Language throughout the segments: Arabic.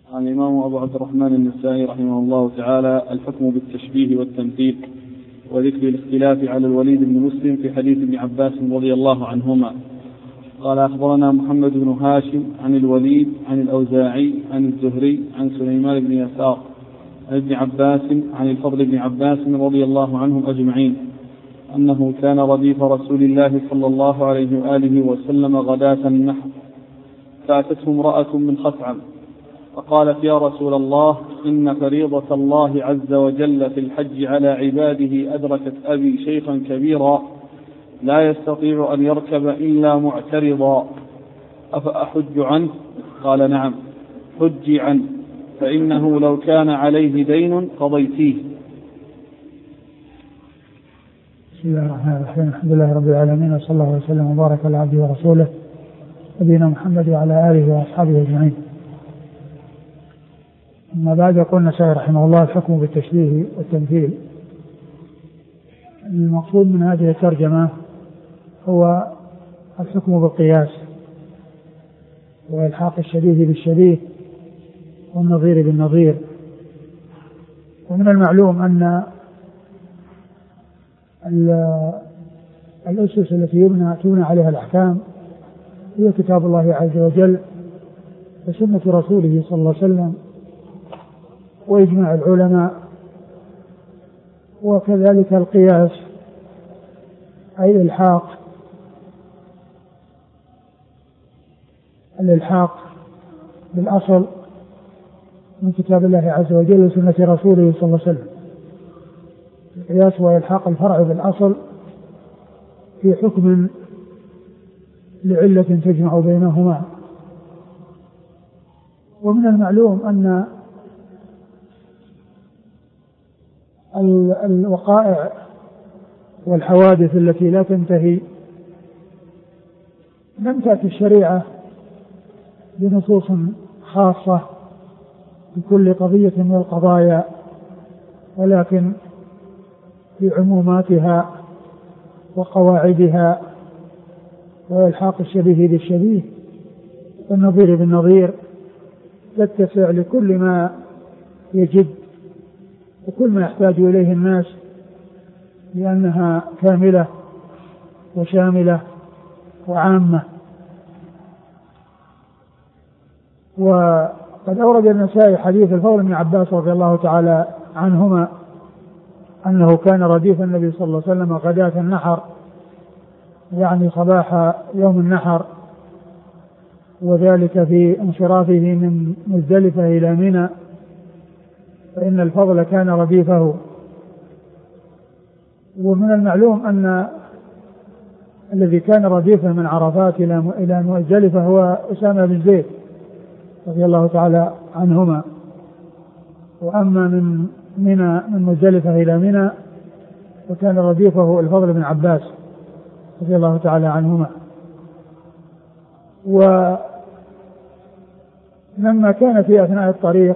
قال الإمام أبو عبد الرحمن النسائي رحمه الله تعالى: الحكم بالتشبيه والتمثيل وذكر الاختلاف على الوليد بن مسلم في حديث ابن عباس رضي الله عنهما. قال: أخبرنا محمد بن هاشم عن الوليد عن الأوزاعي عن الزهري عن سليمان بن يسار عن ابن عباس عن الفضل بن عباس رضي الله عنهم أجمعين أنه كان رديف رسول الله صلى الله عليه وآله وسلم غداة النحر، فأتته امرأة من خثعم فقالت: يا رسول الله، إن فريضة الله عز وجل في الحج على عباده أدركت أبي شيخا كبيرا لا يستطيع أن يركب إلا معترضا، أفأحج عنه؟ قال: نعم، حجي عنه، فإنه لو كان عليه دين قضيتيه. بسم الله الرحمن الرحيم. الحمد لله رب العالمين، وصلى الله وسلم وبارك على عبده ورسوله نبينا محمد وعلى آله وأصحابه أجمعين. أما بعد، يقول النسائي رحمه الله: الحكم بالتشبيه والتمثيل. المقصود من هذه الترجمة هو الحكم بالقياس وإلحاق الشبيه بالشبيه والنظير بالنظير. ومن المعلوم أن الأسس التي تبنى عليها الأحكام هي كتاب الله عز وجل وسنة رسوله صلى الله عليه وسلم وإجماع العلماء، وكذلك القياس أي الإلحاق بالأصل من كتاب الله عز وجل وسنة رسوله صلى الله عليه وسلم. القياس هو إلحاق الفرع بالأصل في حكم لعلة تجمع بينهما. ومن المعلوم أن الوقائع والحوادث التي لا تنتهي لم تأتي الشريعة بنصوص خاصة بكل قضية من القضايا، ولكن في عموماتها وقواعدها وإلحاق الشبيه بالشبيه والنظير بالنظير تتسع لكل ما يجب وكل ما يحتاج إليه الناس، لأنها كاملة وشاملة وعامة. وقد أورد النسائي حديث الفضل بن عباس رضي الله تعالى عنهما أنه كان رديف النبي صلى الله عليه وسلم غداة النحر، يعني صباح يوم النحر، وذلك في انصرافه من مزدلفة إلى منى، فإن الفضل كان رديفه. ومن المعلوم أن الذي كان رديفه من عرفات إلى مزدلفة هو أسامة بن زيد رضي الله تعالى عنهما، وأما من مزدلفة إلى منى وكان رديفه الفضل بن عباس رضي الله تعالى عنهما. ولما كان في أثناء الطريق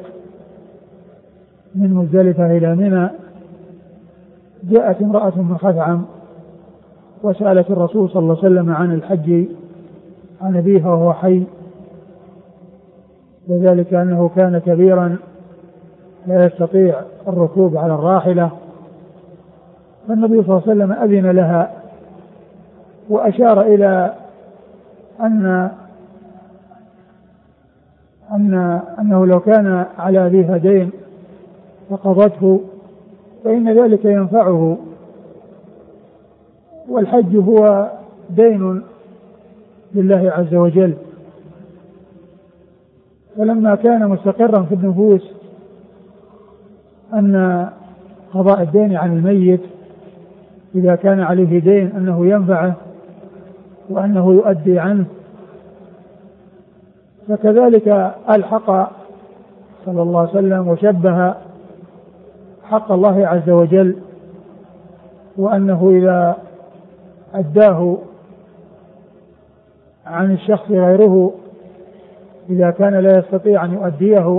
من مزدلفة إلى منى جاءت امرأة من خثعم وسألت الرسول صلى الله عليه وسلم عن الحج عن أبيها وهو حي، وذلك أنه كان كبيرا لا يستطيع الركوب على الراحلة، فالنبي صلى الله عليه وسلم أذن لها وأشار إلى أنه لو كان على أبيها دين فقضته فإن ذلك ينفعه، والحج هو دين لله عز وجل. فلما كان مستقرا في النفوس أن قضاء الدين عن الميت إذا كان عليه دين أنه ينفعه وأنه يؤدي عنه، فكذلك ألحق صلى الله عليه وسلم وشبه حق الله عز وجل، وأنه إذا أداه عن الشخص غيره إذا كان لا يستطيع أن يؤديه،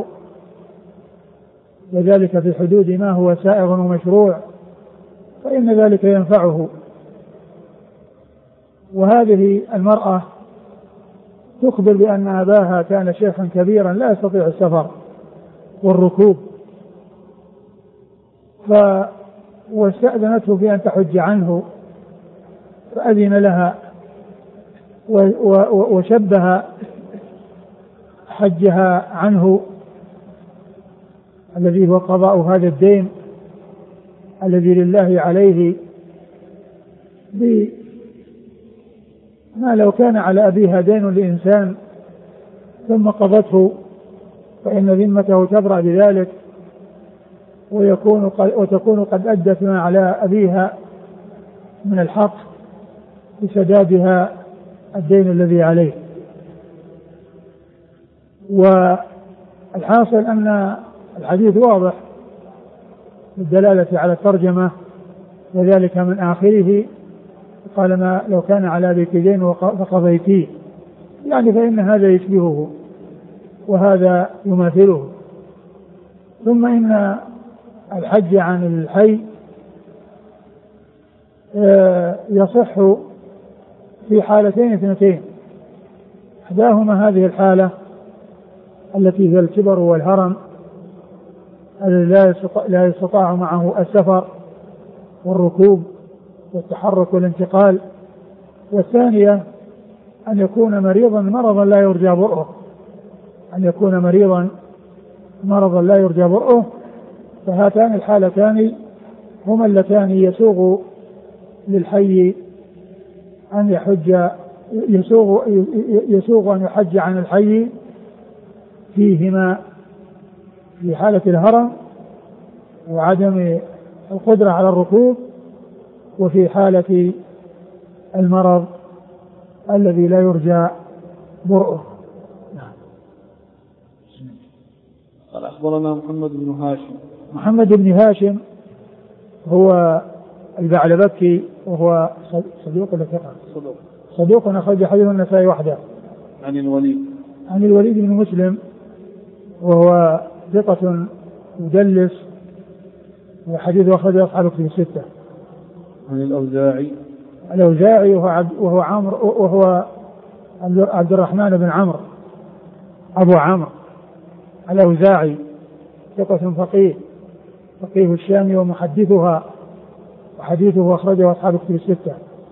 وذلك في حدود ما هو سائغ ومشروع، فإن ذلك ينفعه. وهذه المرأة تخبر بأن أباها كان شيخا كبيرا لا يستطيع السفر، والركوب، واستأذنته في أن تحج عنه فأذن لها، وشبه حجها عنه الذي هو قضاء هذا الدين الذي لله عليه بما لو كان على أبيها دين لإنسان ثم قضته فإن ذمته تبرأ بذلك، وتكون قد أدت ما على أبيها من الحق بسدادها الدين الذي عليه. والحاصل أن الحديث واضح بالدلالة على الترجمة، وذلك من آخره قال ما لو كان على أبيك دين فقضيتيه، يعني فإن هذا يشبهه وهذا يماثله. ثم إن الحج عن الحي يصح في حالتين اثنتين، إحداهما هذه الحالة التي هي الكبر والهرم الذي لا يستطاع معه السفر والركوب والتحرك والانتقال، والثانية أن يكون مريضا مرضا لا يرجى برؤه، أن يكون مريضا مرضا لا يرجى برؤه. فهاتان الحالتان هما اللتان يسوغ للحي أن يحج، يسوغ أن يحج عن الحي فيهما، في حالة الهرم وعدم القدرة على الركوب، وفي حالة المرض الذي لا يرجى برؤه. قال أخبرنا محمد بن هاشم. محمد بن هاشم هو البعلبكي، وهو صدوق ولا ثقة؟ صدوق أخرج حديث النسائي وحده. عن الوليد. عن الوليد بن مسلم وهو ثقة مدلس، وحديث أخرج أصحاب كتب الستة. عن الأوزاعي. الأوزاعي وهو عمرو، وهو عبد الرحمن بن عمرو أبو عمرو الأوزاعي، ثقة فقيه الشام ومحدثها، وحديثه أخرجه أصحاب كتب الستة.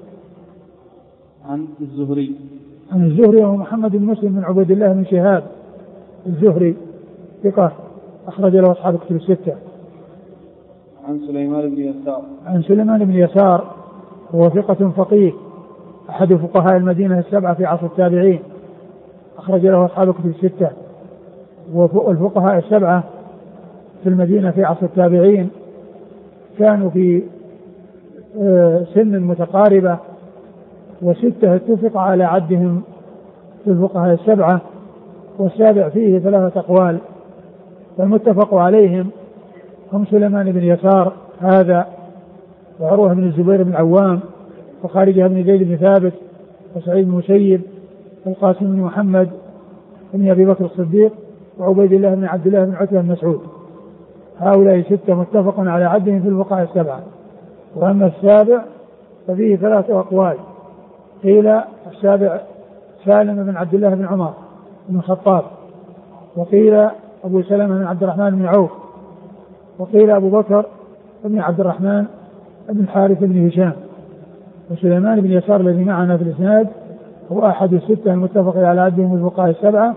عن الزهري. عن الزهري وهو محمد بن مسلم بن عبيد الله بن شهاب الزهري، ثقة أخرج له أصحاب كتب الستة. عن سليمان بن يسار. عن سليمان بن يسار هو ثقة فقيه أحد فقهاء المدينة السبعة في عصر التابعين، أخرج له أصحاب كتب الستة. والفقهاء السبعة في المدينة في عصر التابعين كانوا في سن متقاربة، وستة اتفق على عدهم في الفقهاء السبعة، والسابع فيه 3 أقوال، فالمتفق عليهم هم سليمان بن يسار هذا، وعروة بن الزبير بن العوام، وخارجة بن زيد بن ثابت، وسعيد بن مسيب، والقاسم بن محمد بن أبي بكر الصديق، وعبيد الله بن عبد الله بن عتبة بن مسعود. هؤلاء 6 متفق على عدهم في الفقهاء السبعة. وأما السابع ففيه 3 أقوال، قيل السابع سالم بن عبد الله بن عمر بن الخطاب، وقيل أبو سلمة بن عبد الرحمن بن عوف، وقيل أبو بكر بن عبد الرحمن بن حارث بن هشام. وسليمان بن يسار الذي معنا في الإسناد هو أحد 6 المتفق على عدهم الفقهاء السبعة،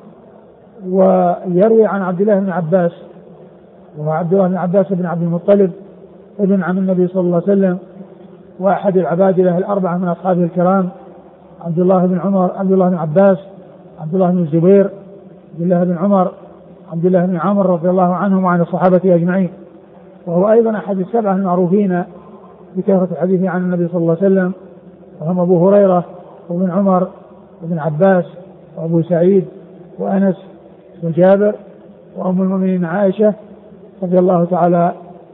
ويروي عن عبد الله بن عباس، وهو عبد الله بن عباس بن عبد المطلب ابن عم النبي صلى الله عليه وسلم، وأحد العبادلة الأربعة من أصحابه الكرام، عبد الله بن عمر، عبد الله بن عباس، عبد الله بن الزبير، عبد الله بن عمر، عبد الله بن عمرو رضي الله عنهم وعن الصحابة أجمعين. وهو أيضا أحد 7 المعروفين بكثرة الحديث عن النبي صلى الله عليه وسلم، وهم أبو هريرة وابن عمر وابن عباس وأبو سعيد وأنس وجابر وأم المؤمنين عائشة رضي الله تعالى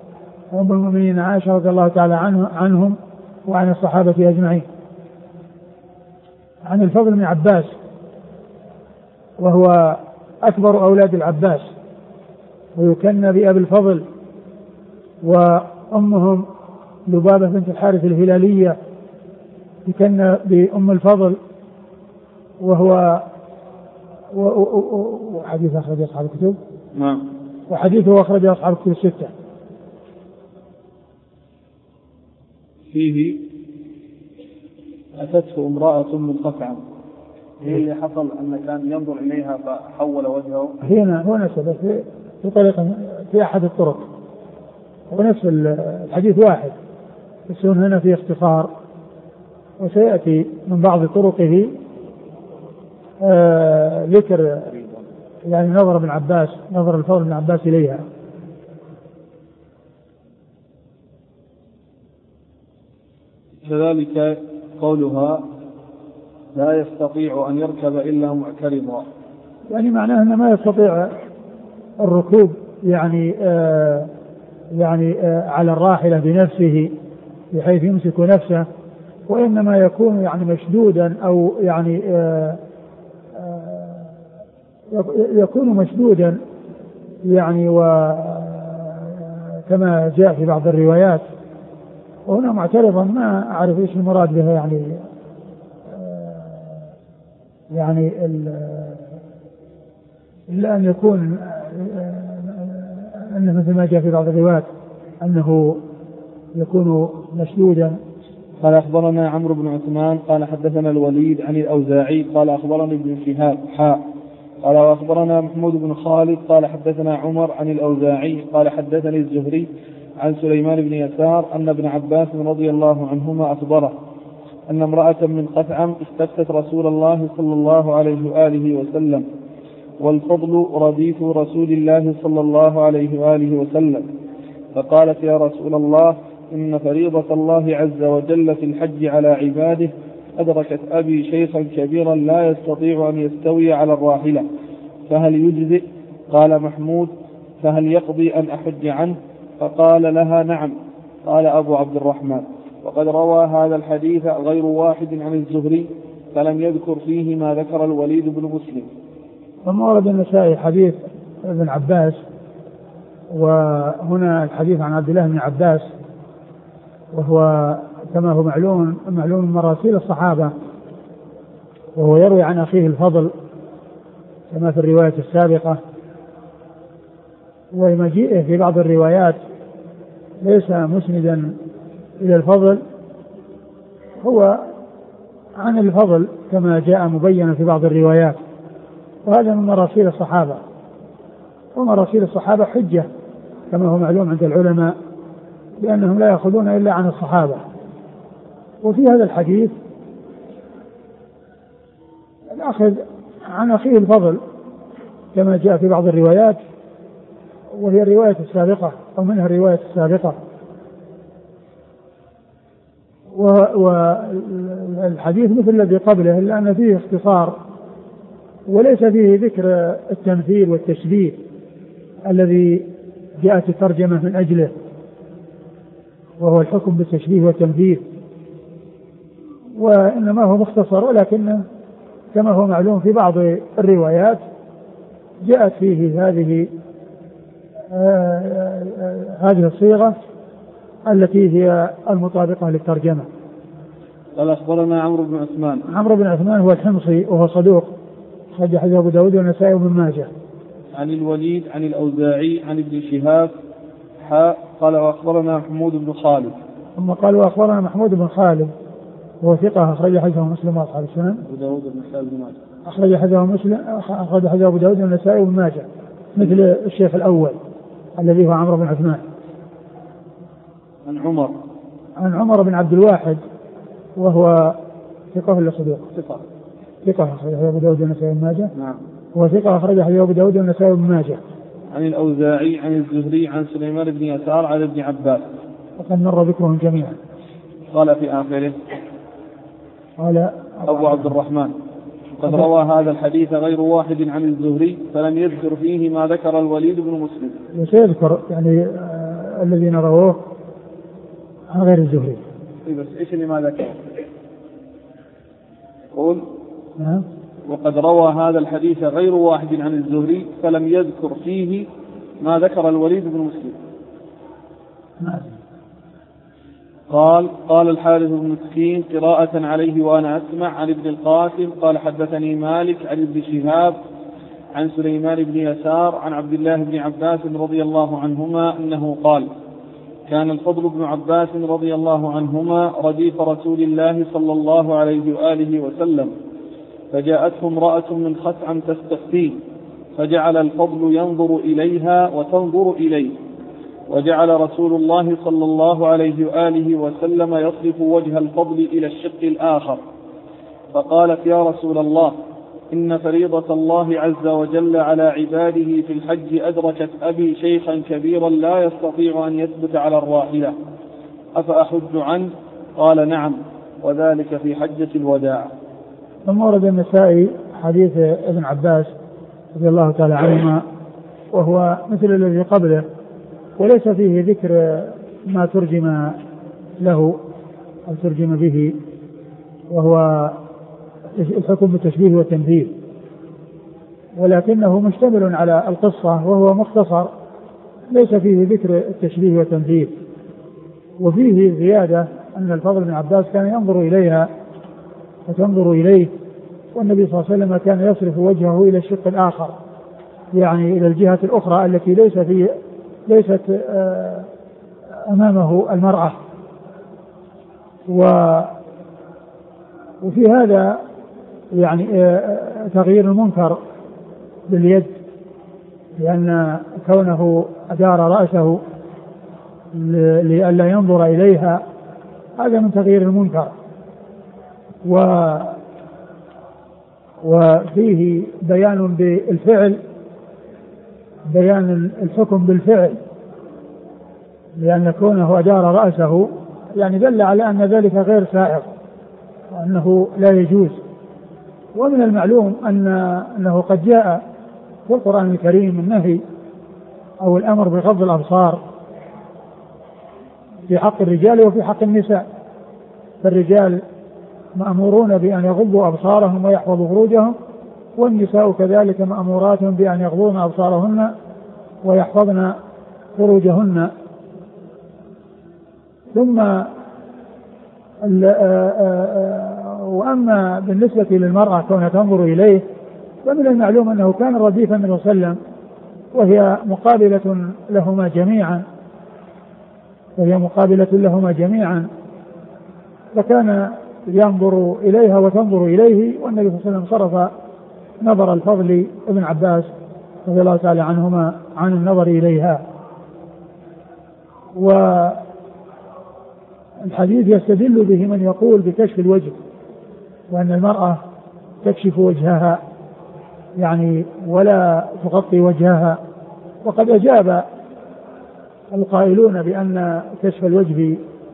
عنهم وعن الصحابة أجمعين. عن الفضل بن عباس وهو أكبر أولاد العباس، ويكنى بأبي الفضل، وأمهم لبابة بنت الحارث الهلالية يكنى بأم الفضل، وهو وحديث أخرج أصحاب الكتب. نعم. وحديثه أخرجه أصحاب الكتب الستة. فيه أتته امرأة من قطعم، هي اللي حصل أن كان ينظر إليها فحول وجهه. هو نفسه في طريقة في أحد الطرق، ونفس الحديث واحد، بس هنا في اختصار، وسيأتي من بعض طرقه ذكر يعني نظر الفضل بن عباس إليها. كذلك قولها لا يستطيع أن يركب إلا معترضا، يعني معناه أنه ما يستطيع الركوب يعني على الراحلة بنفسه بحيث يمسك نفسه، وإنما يكون يعني مشدودا أو يعني يكون مشدودا يعني، وكما جاء في بعض الروايات. وهنا معترضا ما أعرف إيش المراد بها، يعني إلا أن يكون أنه مثل ما جاء في بعض الروايات أنه يكون مشدودا. قال أخبرنا عمرو بن عثمان قال حدثنا الوليد عن الأوزاعي قال أخبرني ابن شهاب قال وأخبرنا محمود بن خالد قال حدثنا عمر عن الأوزاعي قال حدثني الزهري عن سليمان بن يسار أن ابن عباس رضي الله عنهما أخبره أن امرأة من قثعم استفتت رسول الله صلى الله عليه وآله وسلم، والفضل رديف رسول الله صلى الله عليه وآله وسلم، فقالت يا رسول الله إن فريضة الله عز وجل في الحج على عباده أدركت أبي شيخا كبيرا لا يستطيع أن يستوي على الراحلة، فهل يجزئ؟ قال محمود فهل يقضي أن أحج عنه؟ فقال لها نعم. قال أبو عبد الرحمن وقد روى هذا الحديث غير واحد عن الزهري فلم يذكر فيه ما ذكر الوليد بن مسلم. ثم ورد النسائي حديث ابن عباس، وهنا الحديث عن عبد الله بن عباس، وهو كما هو معلوم من مراسيل الصحابة، وهو يروي عن أخيه الفضل كما في الرواية السابقة، ومجيئه في بعض الروايات ليس مسندا إلى الفضل، هو عن الفضل كما جاء مبينا في بعض الروايات، وهذا من مراسيل الصحابة، ومراسيل الصحابة حجة كما هو معلوم عند العلماء، لأنهم لا يأخذون إلا عن الصحابة. وفي هذا الحديث الأخذ عن أخيه الفضل كما جاء في بعض الروايات، وهي الرواية السابقة أو منها الرواية السابقة. والحديث مثل الذي قبله، إلا أن فيه اختصار وليس فيه ذكر التمثيل والتشبيه الذي جاءت الترجمة من أجله، وهو الحكم بالتشبيه والتمثيل، وإنما هو مختصر، ولكن كما هو معلوم في بعض الروايات جاءت فيه هذه الصيغة التي هي المطابقة للترجمة. قال أخبرنا عمرو بن عثمان هو الحمصي وهو صدوق، خرج حديث أبو داود والنسائي وابن ماجه. عن الوليد عن الأوزاعي عن ابن شهاب قال وأخبرنا محمود بن خالد، ثم قال وأخبرنا محمود بن خالد وهو ثقة أخرج حديثه مسلم وأصحاب السنن، أبو داود والنسائي وابن ماجه، أخرج حديثه أبو داود والنسائي وابن ماجه، مثل الشيخ الأول الذي هو عمرو بن عثمان. عن عمر بن عبد الواحد وهو ثقة ولا صدوق؟ ثقة أخرج أبو داود والنسائي وابن ماجه. نعم. هو ثقة أخرج أبو داود والنسائي وابن ماجه. عن الأوزاعي عن الزهري عن سليمان بن يسار عن ابن عباس، وقد مر ذكرهم جميعا. قال في آخره قال أبو عبد الرحمن قد روى هذا الحديث غير واحد عن الزهري فلم يذكر فيه ما ذكر الوليد بن مسلم. وسيذكر يعني الذين رووه عن غير الزهري. بس إيش اللي ما ذكر؟ قول نعم. وقد روى هذا الحديث غير واحد عن الزهري فلم يذكر فيه ما ذكر الوليد بن مسلم. نعم. قال الحارث بن مسكين قراءة عليه وأنا أسمع عن ابن القاسم قال حدثني مالك عن ابن شهاب عن سليمان بن يسار عن عبد الله بن عباس رضي الله عنهما أنه قال: كان الفضل بن عباس رضي الله عنهما رديف رسول الله صلى الله عليه وآله وسلم، فجاءته امرأة من خثعم تستفتيه، فجعل الفضل ينظر إليها وتنظر إليه، وجعل رسول الله صلى الله عليه وآله وسلم يصرف وجه الفضل إلى الشق الآخر، فقالت: يا رسول الله، إن فريضة الله عز وجل على عباده في الحج أدركت أبي شيخا كبيرا لا يستطيع أن يثبت على الراحلة، أفأحج عنه؟ قال: نعم، وذلك في حجة الوداع. ثم ورد النسائي حديث ابن عباس رضي الله تعالى عنهما، وهو مثل الذي قبله، وليس فيه ذكر ما ترجم له أو ترجم به، وهو الحكم بالتشبيه والتمثيل، ولكنه مشتمل على القصة وهو مختصر ليس فيه ذكر التشبيه والتمثيل. وفيه زيادة أن الفضل بن عباس كان ينظر إليها وتنظر إليه، والنبي صلى الله عليه وسلم كان يصرف وجهه إلى الشق الآخر، يعني إلى الجهة الأخرى التي ليست أمامه المرأة. وفي هذا يعني تغيير المنكر باليد، لأن كونه أدار رأسه لئلا ينظر إليها هذا من تغيير المنكر. وفيه بيان بالفعل، بيان الحكم بالفعل، لأن كونه أدار رأسه يعني دل على أن ذلك غير سائغ وأنه لا يجوز. ومن المعلوم أنه قد جاء في القرآن الكريم النهي أو الأمر بغض الأبصار في حق الرجال وفي حق النساء. فالرجال مأمورون بأن يغضوا أبصارهم ويحفظوا فروجهم، والنساء كذلك مأمورات بأن يغضون أبصارهن ويحفظن فروجهن. ثم وأما بالنسبة للمرأة كونها تنظر إليه، فمن المعلوم أنه كان رديفا منه صلى الله عليه وسلم، وهي مقابلة لهما جميعا، فكان ينظر إليها وتنظر إليه، والنبي صلى الله عليه وسلم صرف نظر الفضل ابن عباس رضي الله تعالى عنهما عن النظر إليها. والحديث يستدل به من يقول بكشف الوجه، وأن المرأة تكشف وجهها يعني ولا تغطي وجهها. وقد أجاب القائلون بأن كشف الوجه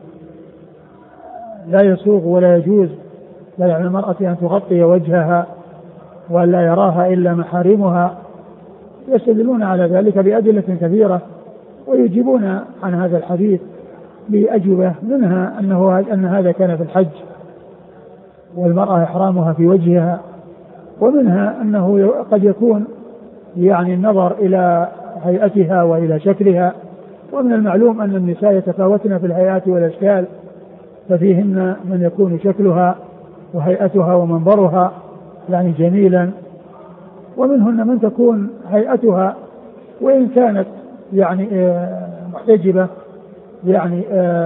لا يسوغ ولا يجوز، لا يعني المرأة أن تغطي وجهها وأن لا يراها إلا محارمها، يستدلون على ذلك بأدلة كثيرة، ويجيبون عن هذا الحديث بأجوبة، منها أن هذا كان في الحج والمرأة إحرامها في وجهها، ومنها أنه قد يكون يعني النظر إلى هيئتها وإلى شكلها. ومن المعلوم أن النساء يتفاوتن في الهيئات والأشكال، ففيهن من يكون شكلها وهيئتها ومنظرها يعني جميلا، ومنهن من تكون هيئتها وإن كانت يعني محتجبة يعني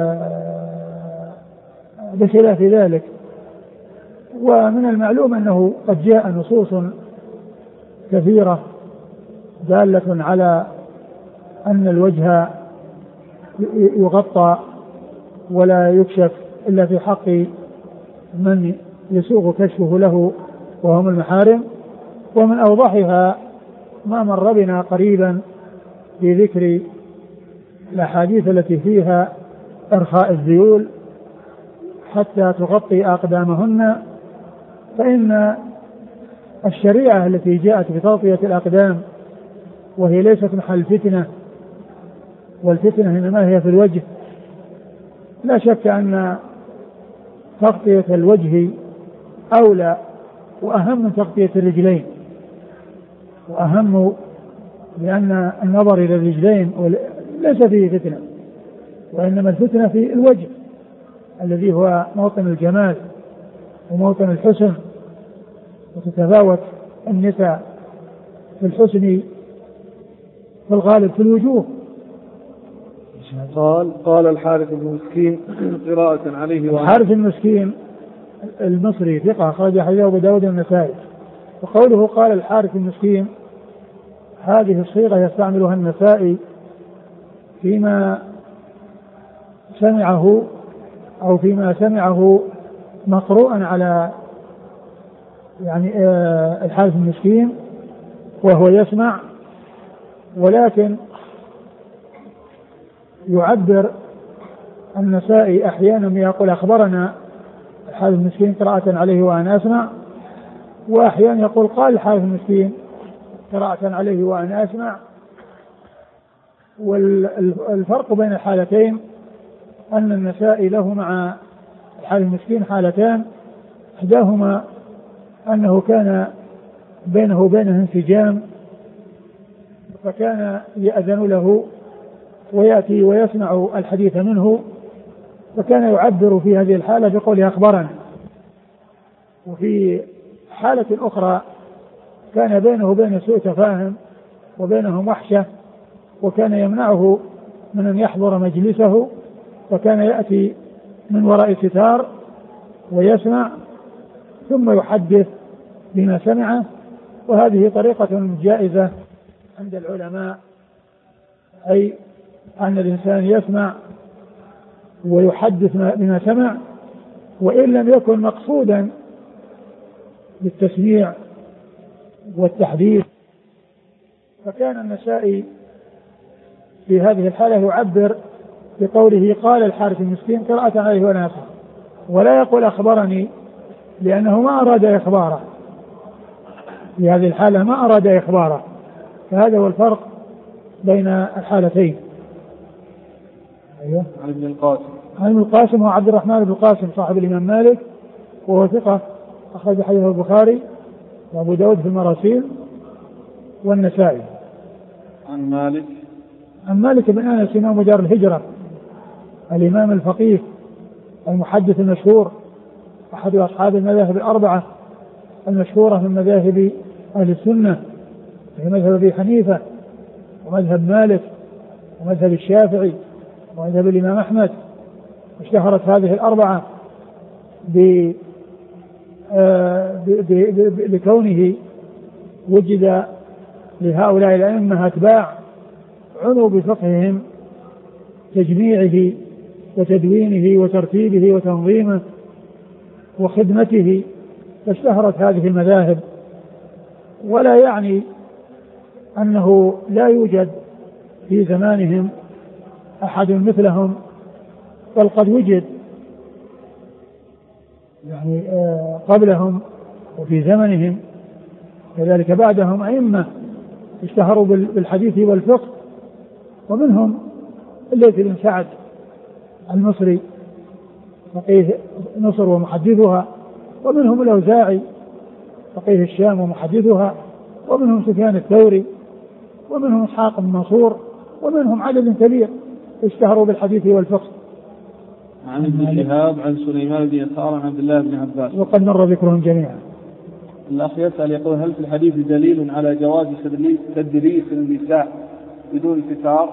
بخلاف ذلك. ومن المعلوم أنه قد جاء نصوص كثيرة دالة على أن الوجه يغطى ولا يكشف إلا في حق من يسوغ كشفه له وهم المحارم. ومن أوضحها ما مر بنا قريبا في ذكر الأحاديث التي فيها إرخاء الذيول حتى تغطي أقدامهن، فإن الشريعة التي جاءت بتغطية الأقدام وهي ليست محل فتنة، والفتنة إنما هي في الوجه، لا شك أن تغطية الوجه أولى وأهم من تغطية الرجلين، وأهم لأن النظر إلى الرجلين ليس فيه فتنة، وإنما الفتنة في الوجه الذي هو موطن الجمال وموطن الحسن. وتتفاوت النساء في الحسن في الغالب في الوجوه. قال الحارث بن مسكين قراءة عليه الحارث المسكين المصري ثقة أخرج حديثه أبو داود والنسائي. وقوله قال الحارث المسكين هذه الصيغة يستعملها النسائي فيما سمعه أو فيما سمعه مقروءا على يعني الحارث المسكين وهو يسمع، ولكن يعبر النسائي أحيانا يقول أخبرنا الحارث المسكين قراءة عليه وأنا أسمع، وأحيانا يقول قال الحارث المسكين قراءة عليه وأنا أسمع. والفرق بين الحالتين أن النسائي له مع الحارث المسكين حالتان، إحداهما أنه كان بينه وبينه انسجام، فكان يأذن له ويأتي ويسمع الحديث منه، فكان يعبر في هذه الحالة بقوله أخبرنا. وفي حالة أخرى كان بينه وبين سوء تفاهم وبينهم وحشة، وكان يمنعه من أن يحضر مجلسه، فكان يأتي من وراء ستار ويسمع ثم يحدث بما سمعه. وهذه طريقة جائزة عند العلماء، أي أن الإنسان يسمع ويحدث بما سمع وإن لم يكن مقصودا بالتسميع والتحديث. فكان النسائي في هذه الحالة يعبر بقوله قال الحارث المسكين قراءة عليه وأنا أسمع، ولا يقول أخبرني، لأنه ما أراد إخباره في هذه الحالة، ما أراد إخباره. فهذا هو الفرق بين الحالتين. أيوه. عن ابن القاسم. عن ابن القاسم هو عبد الرحمن بن القاسم صاحب الإمام مالك، وهو ثقة أخرج حديثه البخاري وأبو داود في المراسيل والنسائي. عن مالك. عن مالك بن أنس إمام دار الهجرة الإمام الفقيه المحدث المشهور، أحد أصحاب المذاهب الأربعة المشهورة من مذاهب أهل السنة، في مذهب أبي حنيفة ومذهب مالك ومذهب الشافعي ومذهب الإمام أحمد. اشتهرت هذه الأربعة بكونه وجد لهؤلاء الأئمة أتباع عنوا بفقههم، تجميعه وتدوينه وترتيبه وتنظيمه وخدمته، فاشتهرت هذه المذاهب. ولا يعني أنه لا يوجد في زمانهم أحد مثلهم، بل قد وجد يعني قبلهم وفي زمنهم كذلك بعدهم أئمة اشتهروا بالحديث والفقه، ومنهم الليث بن سعد المصري فقيه مصر ومحدثها، ومنهم الأوزاعي فقيه الشام ومحدثها، ومنهم سفيان الثوري، ومنهم إسحاق بن منصور، ومنهم عدد كبير اشتهروا بالحديث والفقه. عن ابن شهاب عن سليمان بن يسار عن عبد الله بن عباس، وقد مر ذكرهم جميعا. الأخ يسأل يقول هل في الحديث دليل على جواز تدريس النساء بدون ستار؟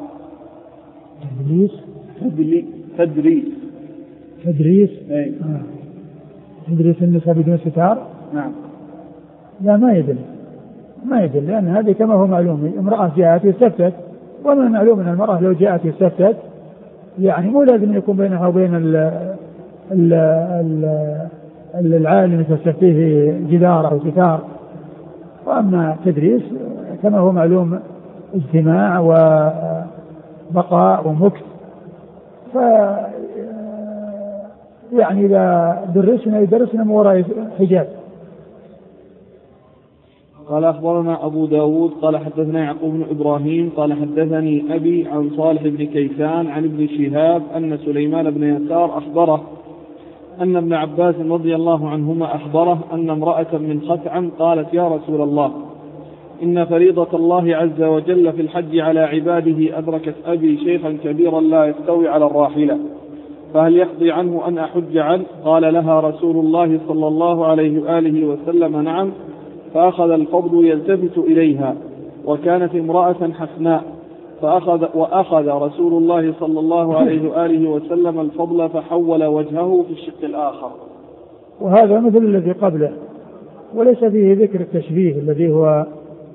تدريس تدريس النساء بدون ستار؟ نعم. لا، ما يدل، لأن هذه كما هو معلوم امرأة جاءت واستفتت، ومن المعلوم أن المرأة لو جاءت واستفتت يعني مو لازم يكون بينها وبين العالم تستفتيه جدار أو ستار. وأما تدريس كما هو معلوم اجتماع وبقاء ومكث، يعني إذا يدرسنا من وراء حجاب. قال أخبرنا أبو داود قال حدثنا يعقوب بن إبراهيم قال حدثني أبي عن صالح بن كيسان عن ابن شهاب أن سليمان بن يسار أخبره أن ابن عباس رضي الله عنهما أخبره أن امرأة من خثعم قالت يا رسول الله إن فريضة الله عز وجل في الحج على عباده أدركت أبي شيخا كبيرا لا يستوي على الراحلة، فهل يقضي عنه أن أحج عنه؟ قال لها رسول الله صلى الله عليه وآله وسلم نعم، فأخذ الفضل يلتفت إليها وكانت امرأة حسناء، وأخذ رسول الله صلى الله عليه وآله وسلم الفضل فحول وجهه في الشق الآخر. وهذا مثل الذي قبله، وليس فيه ذكر التشبيه الذي هو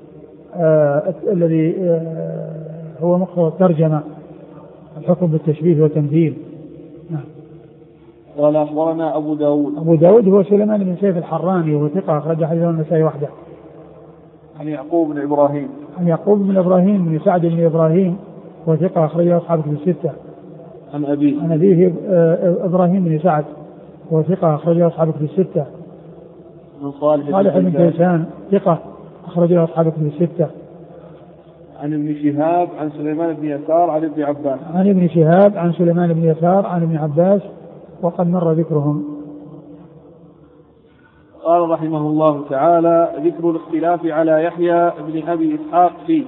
هو مقتضى الترجمة، الحكم بالتشبيه والتمثيل. نعم. قال أخبرنا أبو داود هو سليمان بن سيف الحراني، وهو ثقة أخرج حديثه النسائي وحده. عن يعقوب بن إبراهيم بن سعد بن إبراهيم، وهو ثقة أخرجه أصحاب كتب الستة. عن أبيه إبراهيم بن سعد، وهو ثقة أخرجه أصحاب كتب الستة. عن صالح بن كيسان ثقة أخرجه أصحاب كتب الستة. عن ابن شهاب عن سليمان بن يسار عن ابن عباس. عن ابن شهاب عن سليمان بن يسار عن ابن عباس، وقد مر ذكرهم. قال رحمه الله تعالى: ذكر الاختلاف على يحيى بن أبي إسحاق فيه.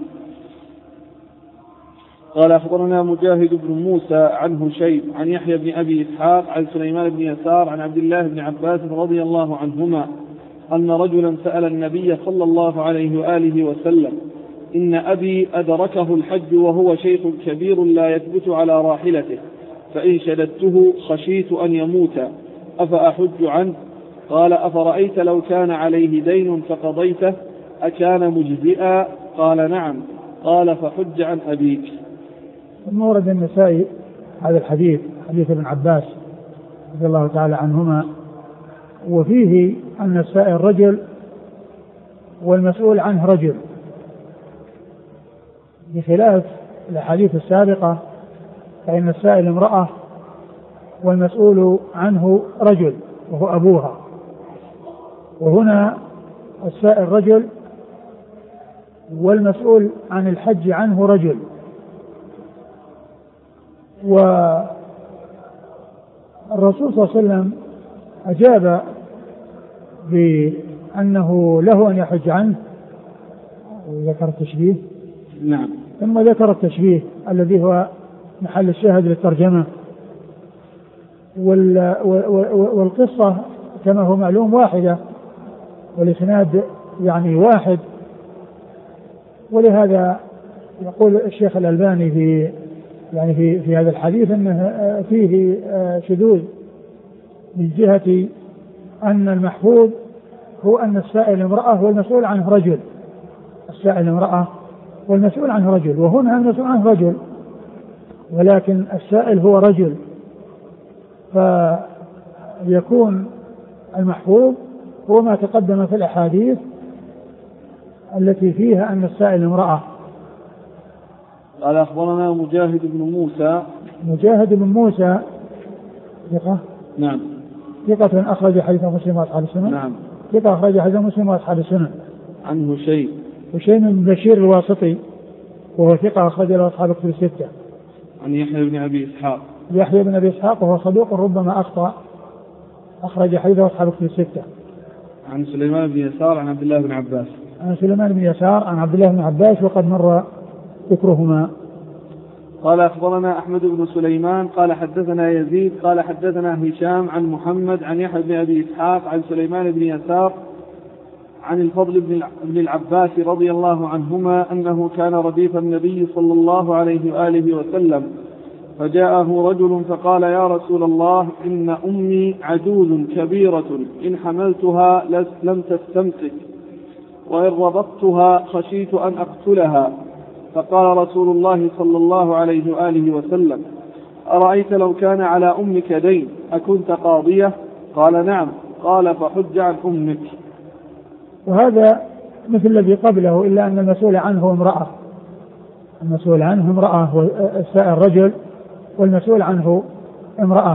قال أخبرنا مجاهد بن موسى عن هشيم عن يحيى بن أبي إسحاق عن سليمان بن يسار عن عبد الله بن عباس رضي الله عنهما أن رجلا سأل النبي صلى الله عليه وآله وسلم: إن أبي أدركه الحج وهو شيخ كبير لا يثبت على راحلته، فإن شددته خشيت أن يموت، أفأحج عنه؟ قال: أفرأيت لو كان عليه دين فقضيته أكان مجزئا؟ قال: نعم. قال: فحج عن أبيك. ثم ورد النسائي هذا الحديث، حديث ابن عباس رضي الله تعالى عنهما، وفيه أن السائل رجل والمسؤول عنه رجل، بخلاف الأحاديث السابقة فإن السائل امرأة والمسؤول عنه رجل وهو أبوها، وهنا السائل رجل والمسؤول عن الحج عنه رجل. والرسول صلى الله عليه وسلم أجاب بأنه له أن يحج عنه، وذكر التشبيه. نعم. ثم ذكر التشبيه الذي هو محل الشاهد للترجمة. والقصة كما هو معلوم واحدة، والإسناد يعني واحد، ولهذا يقول الشيخ الألباني في هذا الحديث أنه فيه شذوذ من جهة أن المحفوظ هو أن السائل امرأة والمسؤول عنه رجل. السائل امرأة والمسؤول عنه رجل، وهنا المسؤول عنه رجل ولكن السائل هو رجل، فيكون المحفوظ هو ما تقدم في الأحاديث التي فيها أن السائل امرأة. قال أخبرنا مجاهد بن موسى ثقة. نعم. ثقة أخرج حديث مسلم وأصحاب السنن. نعم. ثقة أخرج حديث مسلم وأصحاب السنن. عن هشيم بن بشير الواسطي، وهو ثقة أخرج له أصحاب الكتب الستة. عن يحيى بن أبي إسحاق وهو صدوق ربما أخطأ، أخرج حديثه أصحاب الكتب الستة. عن سليمان بن يسار عن عبد الله بن عباس، وقد مر ذكرهما. قال أخبرنا أحمد بن سليمان قال حدثنا يزيد قال حدثنا هشام عن محمد عن يحيى بن أبي إسحاق عن سليمان بن يسار عن الفضل بن العباس رضي الله عنهما أنه كان رديف النبي صلى الله عليه وآله وسلم، فجاءه رجل فقال: يا رسول الله، إن أمي عجوز كبيرة، إن حملتها لم تستمسك، وإن ربطتها خشيت أن أقتلها. فقال رسول الله صلى الله عليه وآله وسلم: أرأيت لو كان على أمك دين أكنت قاضية؟ قال: نعم. قال: فحج عن أمك. وهذا مثل الذي قبله، إلا أن المسؤول عنه امرأة، المسؤول عنه امرأة والسائل رجل والمسؤول عنه امرأة،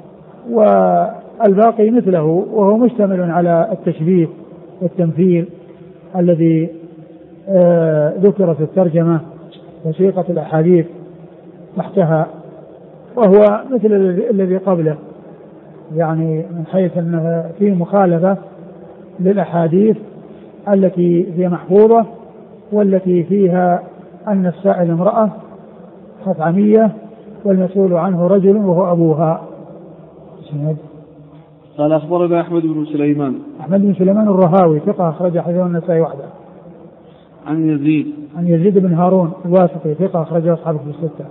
والباقي مثله، وهو مشتمل على التشبيه والتمثيل الذي ذكر في الترجمة وسيقة الأحاديث تحتها، وهو مثل الذي قبله، يعني من حيث أنه فيه مخالفة للأحاديث التي هي محفوظة والتي فيها أن السائل امرأة خثعمية والمسؤول عنه رجل وهو أبوها. قال أخبرنا أحمد بن سليمان الرهاوي ثقة أخرج حديثه النسائي وحده. عن يزيد بن هارون الواسطي ثقة أخرجه أصحاب الكتب الستة.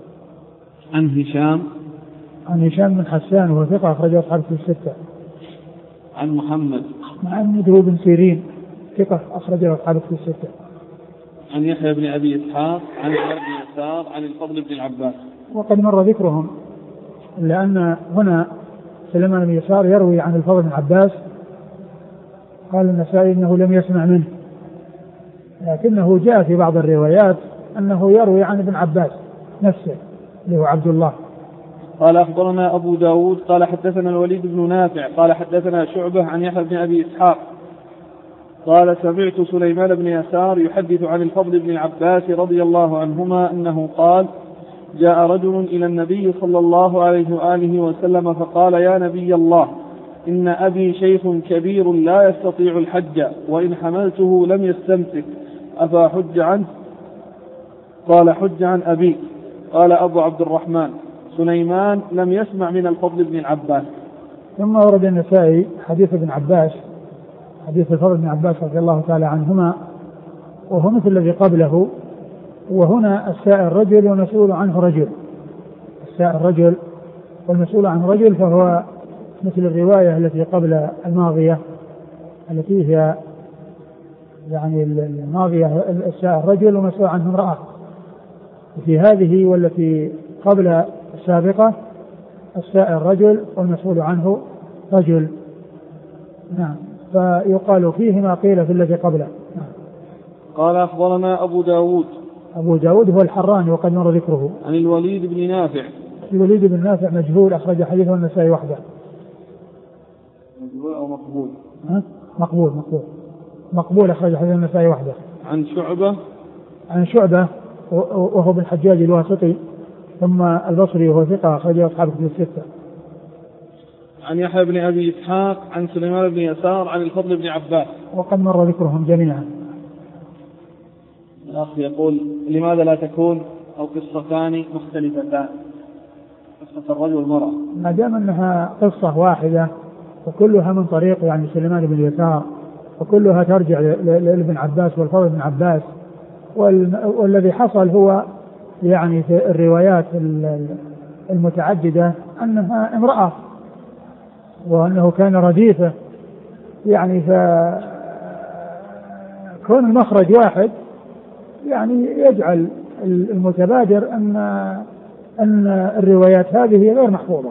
عن هشام بن حسان وهو ثقة أخرجه أصحاب الكتب الستة. عن محمد هو بن سيرين ثقة أخرجه أصحاب الكتب الستة. عن يحيى بن أبي إسحاق عن عمرو بن يسار عن الفضل بن العباس. وقد مر ذكرهم، لأن هنا سليمان بن يسار يروي عن الفضل بن العباس، قال النسائي إنه لم يسمع منه، لكنه جاء في بعض الروايات أنه يروي عن ابن عباس نفسه اللي هو عبد الله. قال أخبرنا أبو داود قال حدثنا الوليد بن نافع قال حدثنا شعبة عن يحيى بن أبي إسحاق قال سمعت سليمان بن يسار يحدث عن الفضل بن العباس رضي الله عنهما أنه قال جاء رجل إلى النبي صلى الله عليه وآله وسلم فقال يا نبي الله إن أبي شيخ كبير لا يستطيع الحج وإن حملته لم يستمسك أفأحج عنه؟ قال حج عن أبي. قال أبو عبد الرحمن سليمان لم يسمع من الفضل بن العباس. ثم ورد النسائي حديث ابن عباس، حديث الفضل بن عباس رضي الله تعالى عنهما، وهو مثل الذي قبله، وهنا السائل رجل والمسؤول عنه رجل. السائل رجل والمسؤول عنه رجل، فهو مثل الرواية التي قبل الماضية التي هي يعني الماضية السائل رجل والمسؤول عنه امرأة. في هذه والتي قبل السابقة السائل رجل والمسؤول عنه رجل. نعم، فيقال فيه ما قيل في الذي قبله. نعم. قال أخبرنا أبو داود هو الحراني وقد مر ذكره. عن الوليد بن نافع. الوليد بن نافع مجهول أخرج حديثه النسائي وحده. مجهول أو مقبول؟ مقبول أخرج حديثه النسائي وحده. عن شعبة وهو بن الحجاج الواسطي ثم البصري وهو ثقة أخرجه أصحاب الكتب الستة. عن يحيى بن أبي إسحاق عن سليمان بن يسار عن الفضل بن عباس وقد مر ذكرهم جميعا. الأخ يقول لماذا لا تكون القصتان مختلفتان، قصة الرجل والمرأة، ما دام أنها قصة واحدة وكلها من طريق يعني سليمان بن يسار وكلها ترجع لابن عباس والفضل بن عباس، والذي حصل هو يعني في الروايات المتعددة أنها امرأة وأنه كان رديفه، يعني فكون المخرج واحد يعني يجعل المتبادر أن الروايات هذه غير محفوظة.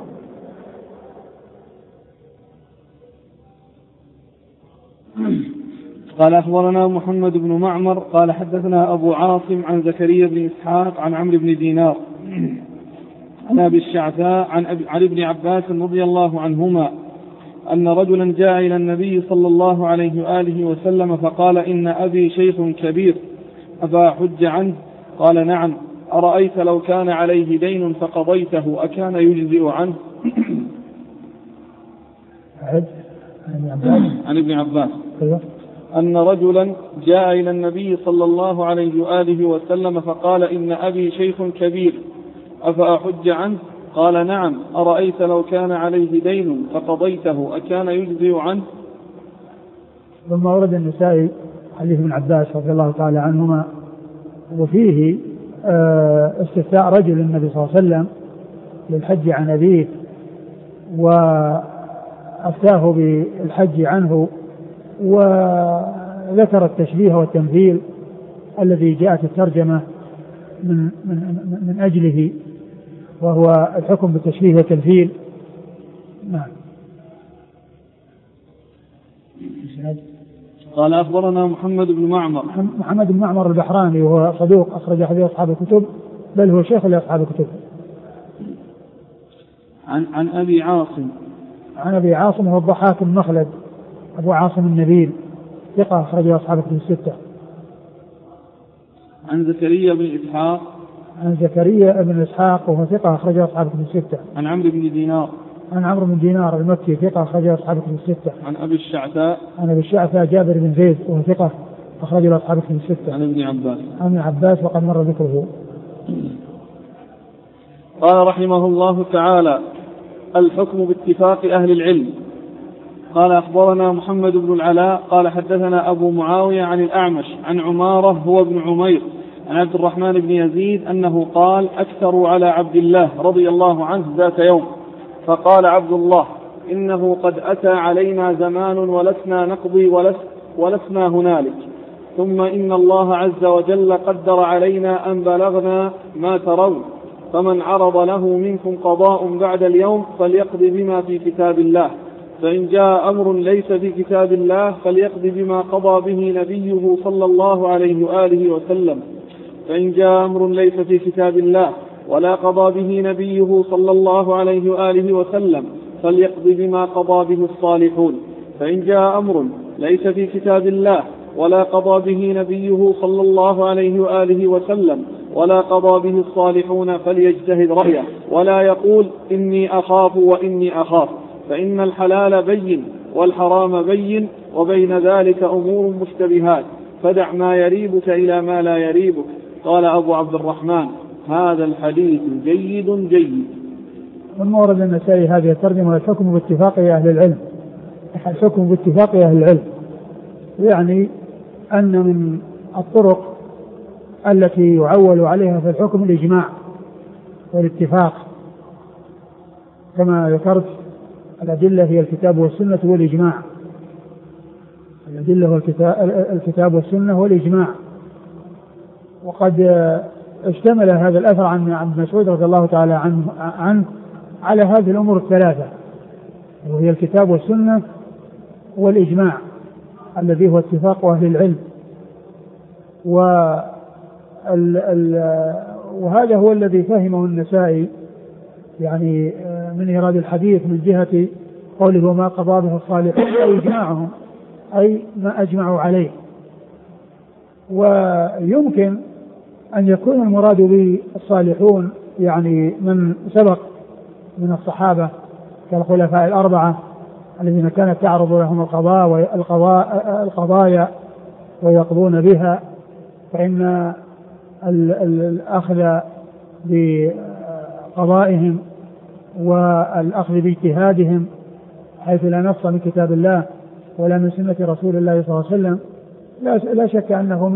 قال أخبرنا محمد بن معمر قال حدثنا أبو عاصم عن زكريا بن إسحاق عن عمرو بن دينار عن أبي الشعثاء عن ابن عباس رضي الله عنهما أن رجلا جاء إلى النبي صلى الله عليه وآله وسلم فقال إن أبي شيخ كبير أفأحج عنه؟ قال نعم. أرأيت لو كان عليه دين فقضيته أكان يجزئ عنه؟ عن ابن عباس أن رجلا جاء إلى النبي صلى الله عليه وآله وسلم فقال إن أبي شيخ كبير أفأحج عنه؟ قال نعم. أرأيت لو كان عليه دين فقضيته أكان يجزئ عنه؟ ثم ورد النسائي حديث ابن عباس رضي الله تعالى عنهما، وفيه استفتاء رجل النبي صلى الله عليه وسلم للحج عن أبيه وأفتاه بالحج عنه، وذكر التشبيه والتمثيل الذي جاءت الترجمة من أجله، وهو الحكم بالتشبيه والتمثيل. نعم. قال أخبرنا محمد بن معمر البحراني وهو صدوق أخرج حديث أصحاب الكتب، بل هو شيخ لأصحاب الكتب. عن أبي عاصم هو الضحاك بن مخلد أبو عاصم النبيل ثقة أخرج أصحاب الكتب الستة. عن زكريا بن إسحاق وهو ثقة أخرج أصحاب الكتب الستة. عن عمرو بن دينار المكي ثقة أخرج أصحاب الكتب الستة. عن أبي الشعثاء جابر بن زيد وهو ثقة أخرج أصحاب الكتب الستة. عن ابن عباس وقد مر ذكره. قال رحمه الله تعالى: الحكم باتفاق أهل العلم. قال أخبرنا محمد بن العلاء قال حدثنا أبو معاوية عن الأعمش عن عمارة هو ابن عمير عن عبد الرحمن بن يزيد أنه قال أكثروا على عبد الله رضي الله عنه ذات يوم فقال عبد الله إنه قد أتى علينا زمان ولسنا نقضي ولسنا هنالك ثم إن الله عز وجل قدر علينا أن بلغنا ما ترون فمن عرض له منكم قضاء بعد اليوم فليقض بما في كتاب الله فإن جاء أمر ليس في كتاب الله فليقض بما قضى به نبيه صلى الله عليه وآله وسلم فإن جاء أمر ليس في كتاب الله ولا قضى به نبيه صلى الله عليه وآله وسلم فليقض بما قضى به الصالحون فإن جاء أمر ليس في كتاب الله ولا قضى به نبيه صلى الله عليه وآله وسلم ولا قضى به الصالحون فليجتهد رأيه ولا يقول إني أخاف وإني أخاف فإن الحلال بين والحرام بين وبين ذلك أمور مشتبهات فدع ما يريبك إلى ما لا يريبك. قال أبو عبد الرحمن هذا الحديث جيد جيد. من مورد النسائي هذه الترجمة الحكم باتفاق أهل العلم. الحكم باتفاق أهل العلم يعني أن من الطرق التي يعول عليها في الحكم الإجماع والاتفاق كما ذكرت. الأدلة هي الكتاب والسنة والإجماع. الأدلة هو الكتاب والسنة والإجماع. وقد اشتمل هذا الأثر عن ابن مسعود رضي الله تعالى عنه على هذه الأمور الثلاثة وهي الكتاب والسنة والإجماع الذي هو اتفاق أهل العلم. وهذا هو الذي فهمه النسائي يعني من إيراد الحديث من جهة قوله وما قضى به الصالحون أي إجماعهم أي ما أجمعوا عليه. ويمكن أن يكون المراد بالصالحون يعني من سبق من الصحابة كالخلفاء الأربعة الذين كانت تعرض لهم القضايا ويقضون بها فإن الأخذ بقضائهم والأخذ باجتهادهم حيث لا نص من كتاب الله ولا من سنة رسول الله صلى الله عليه وسلم لا شك أنه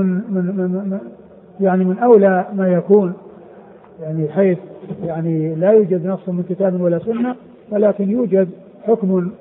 من أولى ما يكون يعني حيث يعني لا يوجد نص من كتاب ولا سنة ولكن يوجد حكم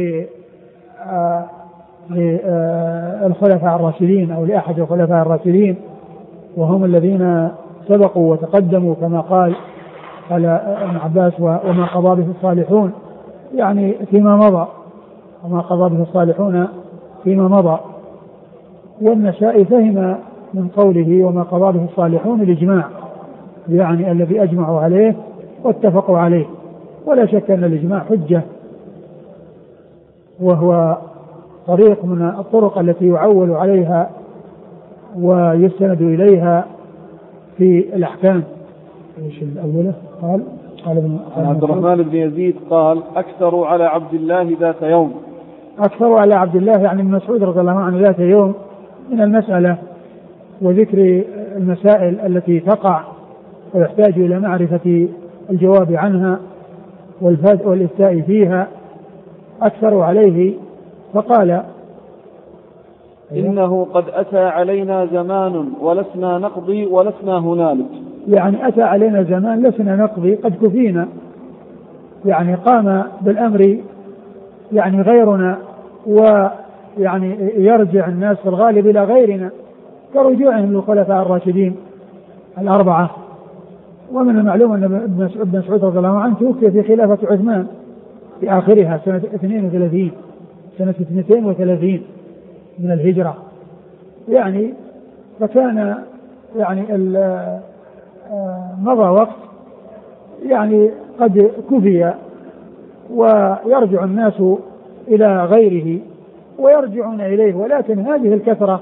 للخلفاء الراشدين أو لأحد الخلفاء الراشدين وهم الذين سبقوا وتقدموا كما قال ابن عباس وما قضى به الصالحون يعني فيما مضى وما قضى به الصالحون فيما مضى. والنسائي فهم من قوله وما قضى به الصالحون الإجماع يعني الذي أجمعوا عليه واتفقوا عليه. ولا شك أن الإجماع حجة وهو طريق من الطرق التي يعول عليها ويستند إليها في الأحكام. ايش الأولى؟ قال عبد الرحمن بن يزيد قال أكثروا على عبد الله ذات يوم. أكثروا على عبد الله يعني ابن مسعود رضي الله عنه ذات يوم من المسألة وذكر المسائل التي تقع ويحتاج إلى معرفة الجواب عنها والإفتاء فيها. أكثروا عليه فقال إنه قد أتى علينا زمان ولسنا نقضي ولسنا هنالك. يعني أتى علينا زمان لسنا نقضي قد كفينا يعني قام بالأمر يعني غيرنا ويعني يرجع الناس في الغالب إلى غيرنا كرجوعهم للخلفاء الراشدين الأربعة. ومن المعلوم أن ابن مسعود رضي الله عنه توفي في خلافة عثمان في آخرها سنة 32 من الهجرة يعني فكان يعني مضى وقت يعني قد كفي ويرجع الناس إلى غيره ويرجعون إليه. ولكن هذه الكثرة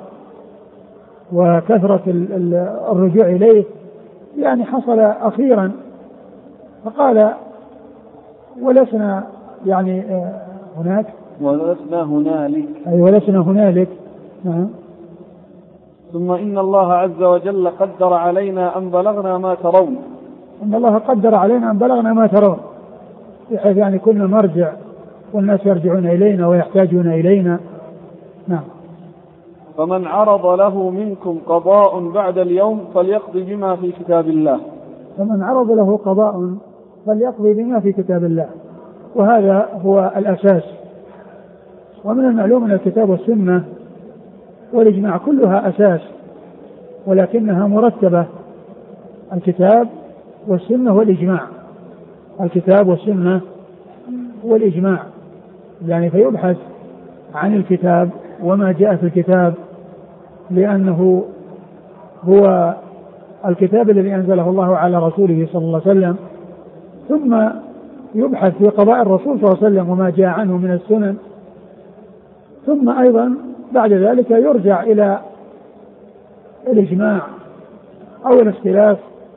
وكثرة الرجوع إليه يعني حصل أخيرا فقال ولسنا يعني هناك ولسنا هنالك أي ولسنا هنالك. نعم. ثم إن الله عز وجل قدر علينا أن بلغنا ما ترون. إن الله قدر علينا أن بلغنا ما ترون بحيث يعني كنا نرجع والناس يرجعون إلينا ويحتاجون إلينا. نعم. فمن عرض له منكم قضاء بعد اليوم فليقضي بما في كتاب الله. فمن عرض له قضاء فليقضي بما في كتاب الله، وهذا هو الأساس. ومن المعلوم أن الكتاب والسنة والإجماع كلها أساس، ولكنها مرتبة: الكتاب والسنة والإجماع، الكتاب والسنة والإجماع، يعني فيبحث عن الكتاب وما جاء في الكتاب، لأنه هو الكتاب الذي أنزله الله على رسوله صلى الله عليه وسلم، ثم يبحث في قضاء الرسول صلى الله عليه وسلم وما جاء عنه من السنن، ثم أيضا بعد ذلك يرجع إلى الإجماع أو الاختلاف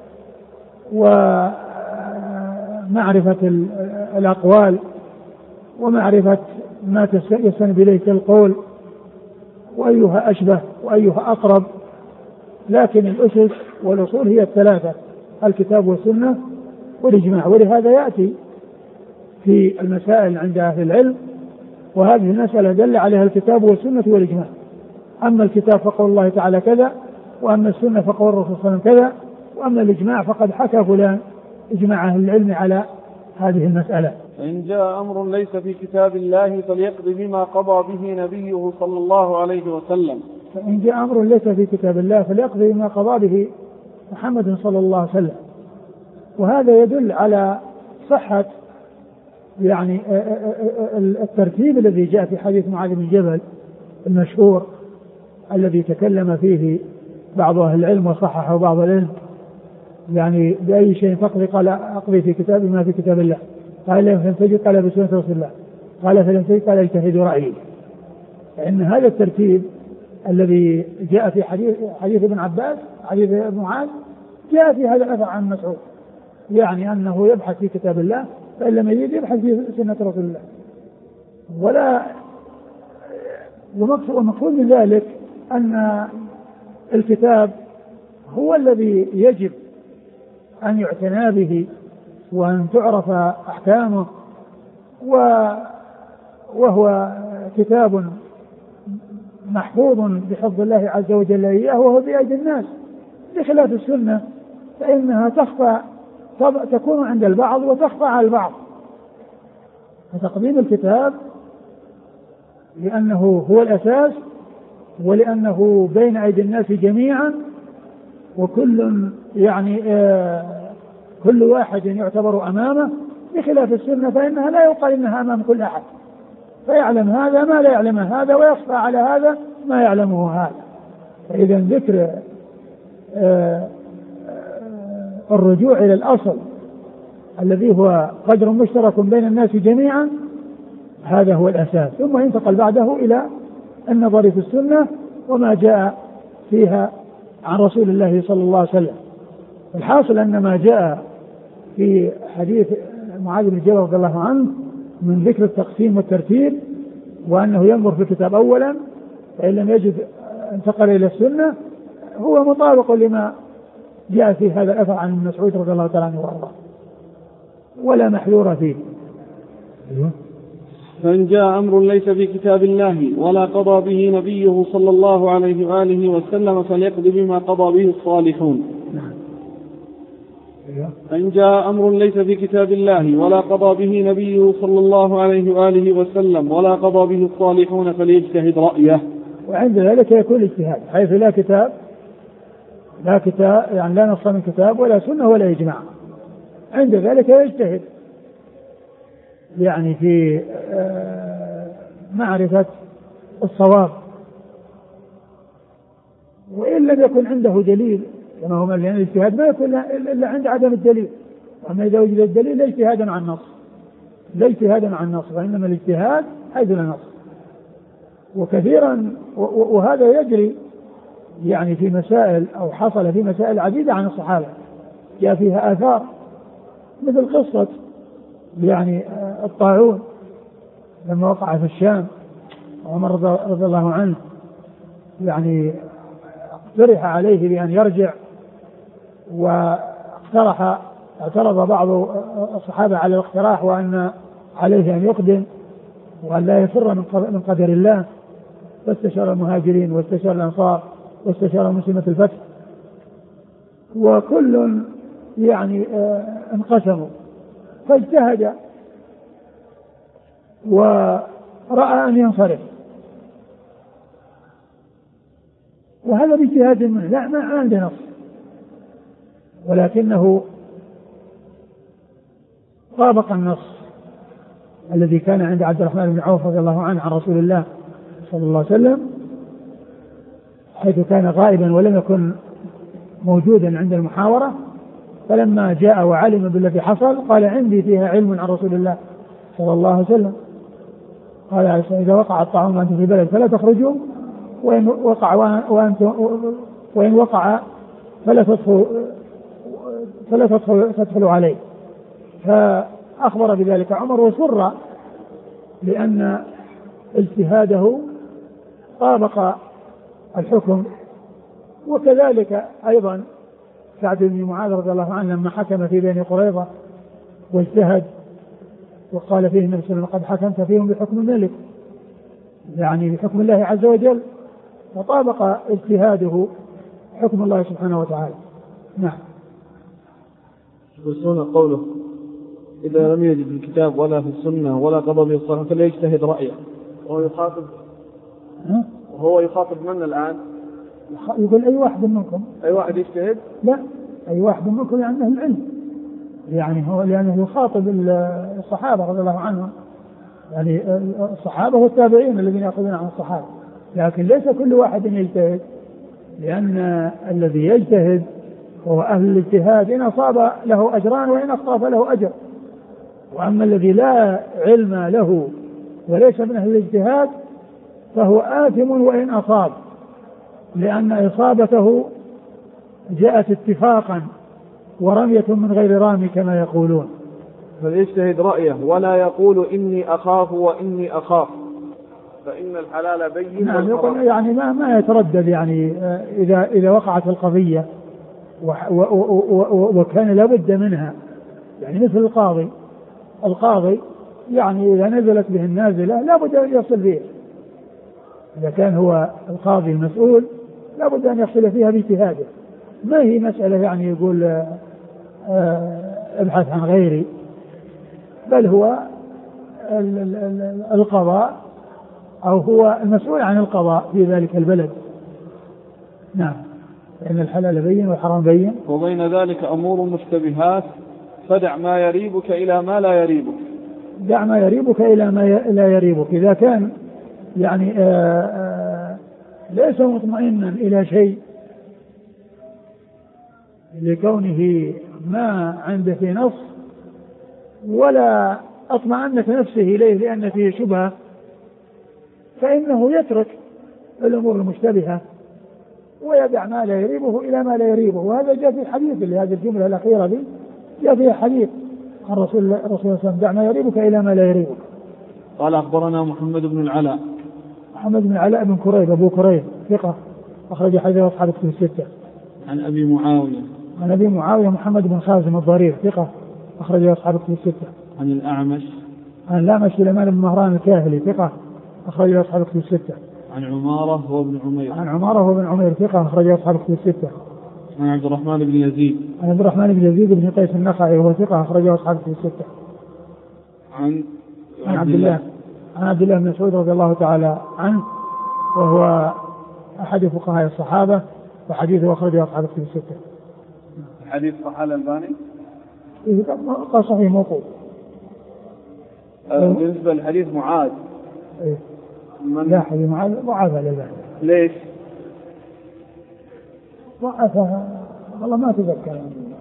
ومعرفة الأقوال ومعرفة ما يستند إليه القول وأيها أشبه وأيها أقرب. لكن الأسس والأصول هي الثلاثة: الكتاب والسنة والإجماع. ولهذا يأتي في المسائل عند أهل العلم، وهذه المسألة دل عليها الكتاب والسنة والإجماع. أما الكتاب فقول الله تعالى كذا، وأما السنة فقول الرسول صلى الله عليه وسلم كذا، وأما الإجماع فقد حكى فلان إجماع أهل العلم على هذه المسألة. فإن جاء أمر ليس في كتاب الله فليقضي بما قضى به نبيه صلى الله عليه وسلم. فإن جاء أمر ليس في كتاب الله فليقضي بما قضى به محمد صلى الله عليه وسلم. وهذا يدل على صحة يعني الترتيب الذي جاء في حديث معاذ بن جبل المشهور الذي تكلم فيه بعض أهل العلم وصححه بعض العلم، يعني بأي شيء تقضي؟ قال أقضي في كتاب ما في كتاب الله. قال لا فلم تجد؟ قال بسنة رسول الله. قال فلم تجد؟ قال اجتهد رأيي. فإن هذا الترتيب الذي جاء في حديث ابن عباس، حديث ابن معاذ، جاء في هذا الأثر عن مسعود، يعني أنه يبحث في كتاب الله، فإن لم يجد يبحث في سنة رسول الله. والمقصود من ذلك أن الكتاب هو الذي يجب أن يعتنى به وأن تعرف أحكامه، وهو كتاب محفوظ بحفظ الله عز وجل إياه، وهو بأيدي الناس، بخلاف السنة فإنها تخفى، تكون عند البعض وتخفى على البعض. فتقديم الكتاب لأنه هو الأساس، ولأنه بين أيدي الناس جميعا، وكل يعني كل واحد يعتبر أمامه، بخلاف السنة فإنها لا يقال إنها أمام كل أحد، فيعلم هذا ما لا يعلم هذا، ويخفى على هذا ما يعلمه هذا. فإذا ذكر الرجوع إلى الأصل الذي هو قدر مشترك بين الناس جميعا، هذا هو الأساس، ثم ينتقل بعده إلى النظر في السنة وما جاء فيها عن رسول الله صلى الله عليه وسلم. الحاصل أن ما جاء في حديث معاذ بن جبل رضي الله عنه من ذكر التقسيم والترتيب، وأنه ينظر في الكتاب أولا، فإن لم يجد انتقل إلى السنة، هو مطابق لما جاء في هذا الأثر عن ابن مسعود رضي الله تعالى عنه وارضاه، ولا محذور فيه. فإن جاء أمر ليس في كتاب الله ولا قضى به نبيه صلى الله عليه وآله وسلم فليقضي بما قضى به الصالحون. فإن جاء أمر ليس في كتاب الله ولا قضى به نبيه صلى الله عليه وآله وسلم ولا قضى به الصالحون فليجتهد رأيه. وعند ذلك يكون اجتهاد، حيث لا كتاب يعني لا نص من كتاب ولا سنة ولا إجماع، عند ذلك يجتهد يعني في معرفة الصواب، وإن لم يكن عنده دليل كما هو، لأن الاجتهاد ما يكون إلا عند عدم الدليل. أما إذا وجد الدليل لا اجتهادا عن النص، لا اجتهادا عن النص، وإنما الاجتهاد حيث لا نص. وكثيرا وهذا يجري يعني في مسائل، أو حصل في مسائل عديدة عن الصحابة جاء فيها آثار، مثل قصة يعني الطاعون لما وقع في الشام، عمر رضي الله عنه يعني اقترح عليه بأن يرجع، اعترض بعض الصحابة على الاقتراح وأن عليه أن يقدم، وأن لا يفر من قدر الله، فاستشار المهاجرين واستشار الأنصار واستشار مسلمة الفتح، وكل يعني انقسموا، فاجتهد ورأى أن ينصرف، وهذا باجتهاد منه، لا ما عنده نص، ولكنه طابق النص الذي كان عند عبد الرحمن بن عوف رضي الله عنه عن رسول الله صلى الله عليه وسلم، حيث كان غائبا ولم يكن موجودا عند المحاورة، فلما جاء وعلم بالذي حصل قال عندي فيها علم عن رسول الله صلى الله عليه وسلم. قال إذا وقع الطعام وأنتم في بلد فلا تخرجوا، وإن وقع فلا تدخلوا عليه. فأخبر بذلك عمر وسر لأن اجتهاده طابق الحكم. وكذلك أيضا سعد بن معاذ رضي الله عنه لما حكم في بني قريظة واجتهد وقال فيه النبي صلى الله عليه وسلم قد حكمت فيهم بحكم الملك، يعني بحكم الله عز وجل، وطابق اجتهاده حكم الله سبحانه وتعالى. نعم. يقولون قوله إذا لم يجد في الكتاب ولا في السنة ولا قضى به الصلاة فليجتهد رأيه، وهو يخاطب من الآن؟ يقول أي واحد منكم، أي واحد يجتهد؟ لا، أي واحد منكم يعني أهل العلم، يعني هو لأنه يخاطب الصحابة رضي الله عنهم، يعني الصحابة والتابعين الذين يأخذون عن الصحابة، لكن ليس كل واحد يجتهد، لأن الذي يجتهد هو أهل الاجتهاد، إن أصاب له أجران وإن أخطأ فله أجر. وأما الذي لا علم له وليس من أهل الاجتهاد فهو آثم وإن أصاب، لأن إصابته جاءت اتفاقا ورمية من غير رامي كما يقولون. فليجتهد رأيه ولا يقول إني أخاف وإني أخاف، فإن الحلال بين. نعم، يقول يعني ما يتردد، يعني إذا وقعت القضية وكان لابد منها، يعني مثل القاضي يعني إذا نزلت به النازلة لابد أن يصل فيها، إذا كان هو القاضي المسؤول لابد أن يصل فيها باجتهاده، ما هي مسألة يعني يقول ابحث عن غيري، بل هو القضاء أو هو المسؤول عن القضاء في ذلك البلد. نعم، لأن الحلال بين والحرام بين، وبين ذلك أمور مشتبهات، فدع ما يريبك إلى ما لا يريبك. دع ما يريبك إلى ما لا يريبك. إذا كان يعني ليس مطمئنا إلى شيء لكونه ما عنده في نص، ولا أطمأنت نفسه إليه لأن فيه شبهة، فإنه يترك الأمور المشتبهة ويدع ما لا يريبه إلى ما لا يريبه. وهذا جاء في حديث لهذه الجملة الأخيرة دي، جاء فيها حديث عن رسول الله صلى الله عليه وسلم: دع ما يريبك إلى ما لا يريبك. قال أخبرنا محمد بن العلاء. محمد بن العلاء بن كريب أبو كريب ثقة، أخرج حديثه أصحاب الكتب الستة. عن أبي معاوية. عن أبي معاوية محمد بن خازم الضرير ثقة، أخرج أصحاب الكتب الستة. عن الأعمش. عن الأعمش سليمان بن مهران الكاهلي ثقة، أخرج أصحاب الكتب الستة. عن عمارة وابن عمير. عن عمارة وابن عمير ثقة، أخرج أصحاب الكتب الستة. عن عبد الرحمن بن يزيد. عن عبد الرحمن بن يزيد بن قيس النخعي وهو ثقة، أخرج أصحاب الكتب الستة. عن عبد الله بن مسعود رضي الله تعالى عنه، وهو أحد فقهاء الصحابة، وحديثه أخرجه أصحاب الكتب الستة. حديث صحيح الألباني؟ قال صحيح موقوف. بالنسبة لحديث معاذ. إيه؟ لا، حديث معاذ ضعف الألباني. ليش؟ ضعفها والله ما أتذكر.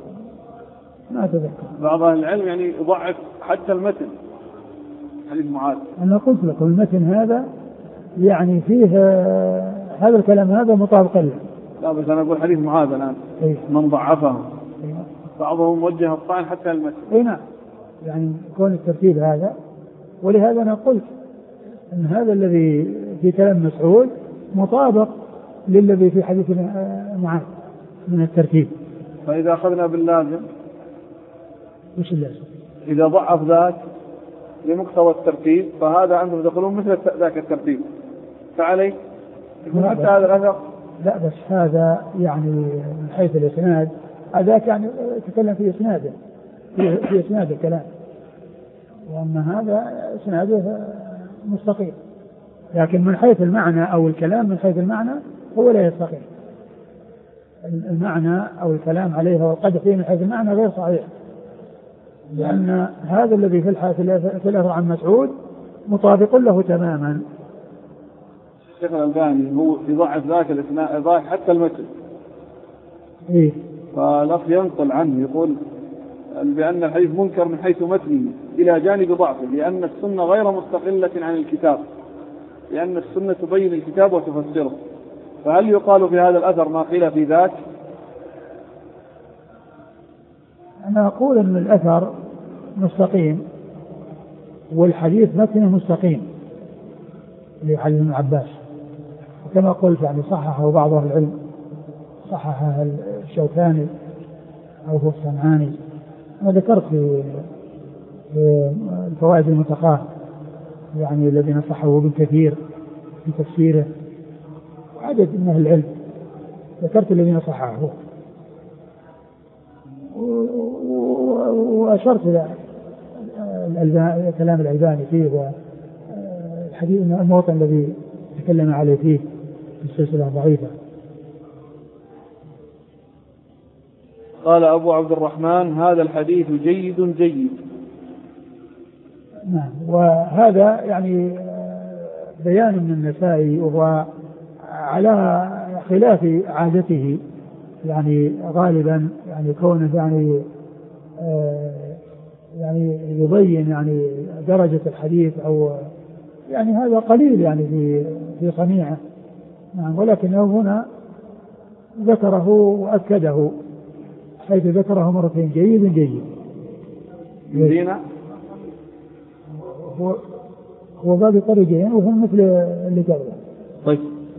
بعض أهل العلم يعني يضعف حتى المتن حديث معاذ. أنا قلت لكم المتن هذا يعني فيه هذا الكلام هذا مطابق له. لا بس أنا أقول حديث معاذ الآن. إيه؟ من ضعفه. إيه؟ بعضهم وجه الطعن حتى المتن. إيه نعم، يعني كون الترتيب هذا، ولهذا أنا قلت أن هذا الذي في كلام مسعود مطابق للذي في حديث معاذ من الترتيب. فإذا أخذنا باللازم، وش اللازم؟ إذا ضعف ذاك لمقتضى الترتيب فهذا أنتم تدخلون مثل ذاك الترتيب فعليه يكون حتى هذا الأثر. لا بس هذا يعني من حيث الإسناد هذاك يعني تكلم في إسناده في إسناد الكلام، وأما هذا إسناده مستقيم، لكن من حيث المعنى أو الكلام من حيث المعنى هو لا يستقيم. المعنى أو الكلام عليه والقدح فيه من حيث المعنى غير صحيح، لأن هذا الذي في الأثر عن مسعود مطابق له تماما. الشيخ الألباني هو يضعف ذاك الإسناد يضعف حتى المتن. إيه. فالأخ ينقل عنه يقول بأن الحديث منكر من حيث متنه إلى جانب ضعفه، لأن السنة غير مستقلة عن الكتاب، لأن السنة تبين الكتاب وتفسره. فهل يقال في هذا الأثر ما قيل في ذاك؟ أنا أقول أن الأثر مستقيم والحديث متنه مستقيم لحديث ابن عباس، وكما قلت يعني صححه بعض أهل العلم، صححه الشوكاني أو هو الصنعاني. أنا ذكرت في الفوائد المتقاة يعني الذين صححوا ابن كثير في تفسيره وعدد من أهل العلم، ذكرت الذين صححوه وأشرت إلى كلام الألباني فيه والحديث الموطن الذي تكلم عليه فيه في السلسلة ضعيفة. قال أبو عبد الرحمن هذا الحديث جيد جيد. نعم. وهذا يعني بيان من النسائي وهو على خلاف عادته، يعني غالبا يعني كونه يعني يبين يعني درجة الحديث أو يعني هذا قليل يعني في صنيعه. نعم. ولكنه هنا ذكره وأكده حيث ذكره مرتين جيد جيد. يدينا هو باب طريقين وهو مثل اللي قبله. طيب.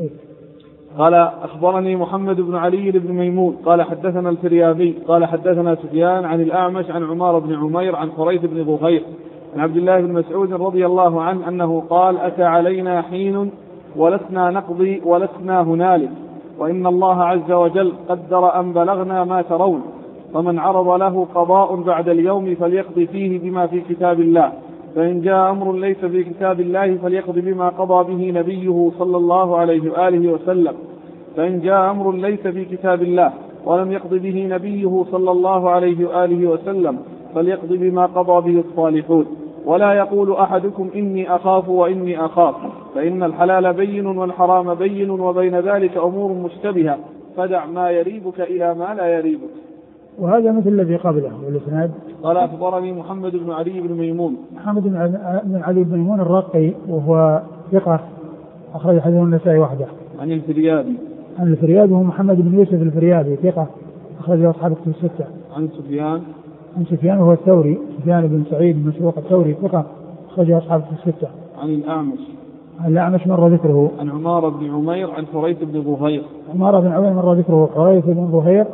قال أخبرني محمد بن علي بن ميمون قال حدثنا الفريابي قال حدثنا سفيان عن الأعمش عن عمار بن عمير عن حريث بن ظهير عن عبد الله بن مسعود رضي الله عنه أنه قال أتى علينا حين ولسنا نقضي ولسنا هنالك، وإن الله عز وجل قدر أن بلغنا ما ترون، فمن عرض له قضاء بعد اليوم فليقضي فيه بما في كتاب الله، فإن جاء أمر ليس في كتاب الله فليقضي بما قضى به نبيه صلى الله عليه وآله وسلم، فإن جاء أمر ليس في كتاب الله ولم يقض به نبيه صلى الله عليه وآله وسلم فليقضي بما قضى به الصالحون، ولا يقول أحدكم إني أخاف وإني أخاف، فإن الحلال بين والحرام بين وبين ذلك أمور مشتبهة، فدع ما يريبك إلى ما لا يريبك. وهذا مثل الذي قبله والإسناد. قال أخبرني محمد بن علي بن ميمون. محمد بن علي بن ميمون الرقي وهو ثقة أخرج حديثه النسائي وحده. عن الفريابي. عن الفريابي هو محمد بن يوسف الفريابي ثقة أخرج أصحاب كتب الستة. عن سفيان. عن سفيان وهو الثوري سفيان بن سعيد بن مسروق الثوري ثقة أخرج أصحاب كتب الستة. عن الأعمش. عن الأعمش مر ذكره. عن عمار بن عمير عن حريث بن ظهير. عمار بن عمير مر ذكره. حريث بن ظهير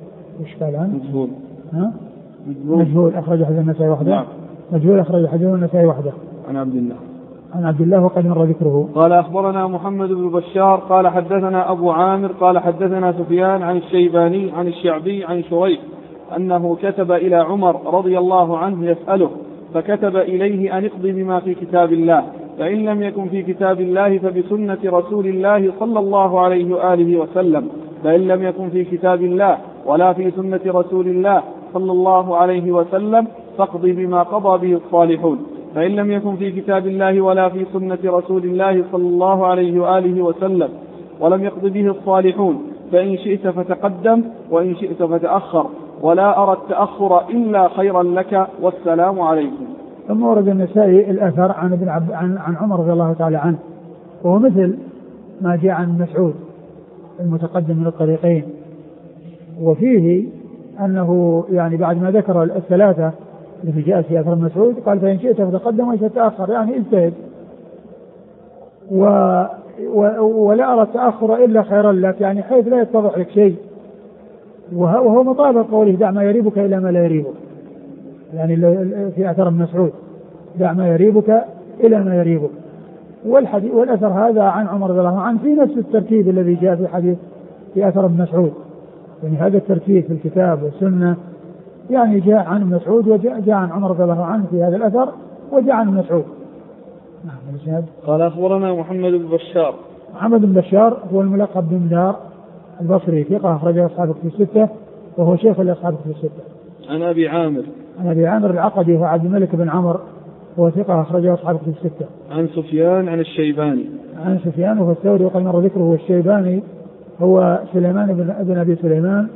وش قال عنه؟ مجهول. ها؟ مجهول أخرج حديث النسائي وحده. نعم. مجهول أخرج حديث النسائي وحده. عن عبد الله. عن عبد الله وقد مر ذكره. قال أخبرنا محمد بن بشار قال حدثنا أبو عامر قال حدثنا سفيان عن الشيباني عن الشعبي عن شريح أنه كتب إلى عمر رضي الله عنه يسأله، فكتب إليه أن اقضي بما في كتاب الله، فإن لم يكن في كتاب الله فبسنة رسول الله صلى الله عليه وآله وسلم، فإن لم يكن في كتاب الله ولا في سنة رسول الله صلى الله عليه وسلم فاقضي بما قضى به الصالحون، فإن لم يكن في كتاب الله ولا في سنة رسول الله صلى الله عليه وآله وسلم ولم يقض به الصالحون فإن شئت فتقدم وإن شئت فتأخر، ولا أرى التأخر إلا خيرا لك، والسلام عليكم. ثم ورد النسائي الأثر عن عمر رضي الله تعالى عنه، وهو مثل ما جاء عن مسعود المتقدم من الطريقين، وفيه أنه يعني بعد ما ذكر الثلاثة التي جاء في أثر مسعود قال فإن شئت فتقدم وإن شئت تأخر، يعني اجتهد ولا أرى التأخر إلا خيرا لك، يعني حيث لا يتضح لك شيء، وهو مطابق قوله دع ما يريبك إلى ما لا يريبك، يعني في أثر مسعود دع ما يريبك إلى ما يريبك. والأثر هذا عن عمر رضي الله عنه في نفس الترتيب الذي جاء في حديث في أثر ابن مسعود، يعني هذا الترتيب في الكتاب والسنة، يعني جاء عن ابن مسعود وجاء عن عمر رضي الله عنه في هذا الأثر وجاء عن ابن مسعود. قال أخبرنا محمد بن بشار. محمد بن بشار هو الملقب بن دار البصري، ثقة أخرجه أصحاب الكتب الستة وهو شيخ لأصحاب الكتب الستة. عن أبي عامر. عن أبي عامر العقدي هو عبد الملك بن عمر هو ثقة أخرجه أصحاب الكتب الستة. عن سفيان عن الشيباني. عن سفيان وهو الثوري وقد مر ذكره. والشيباني هو سليمان بن أبي سليمان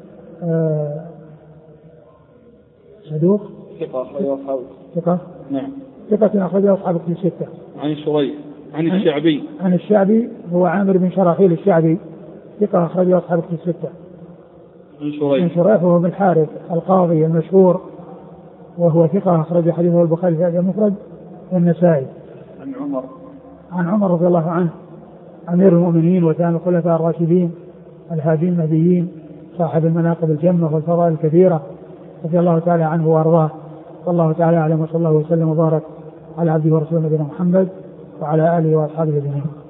صدوق ثقة أخرجه أصحاب. ثقة نعم ثقة أخرجه أصحاب الكتب الستة. عن شريح عن الشعبي. عن الشعبي هو عامر بن شراحيل الشعبي ثقة أخرجه أصحاب الكتب الستة. عن شريح وهو بن الحارث القاضي المشهور وهو ثقة أخرج حديثه البخاري في المفرد والنسائي. عن عمر رضي الله عنه أمير المؤمنين وثاني الخلفاء الراشدين الهادين المهديين صاحب المناقب الجمة والفضائل الكثيرة رضي الله تعالى عنه وأرضاه. والله تعالى أعلم، وصلى الله وسلم وبارك على عبده ورسوله نبينا محمد وعلى آله وأصحابه أجمعين.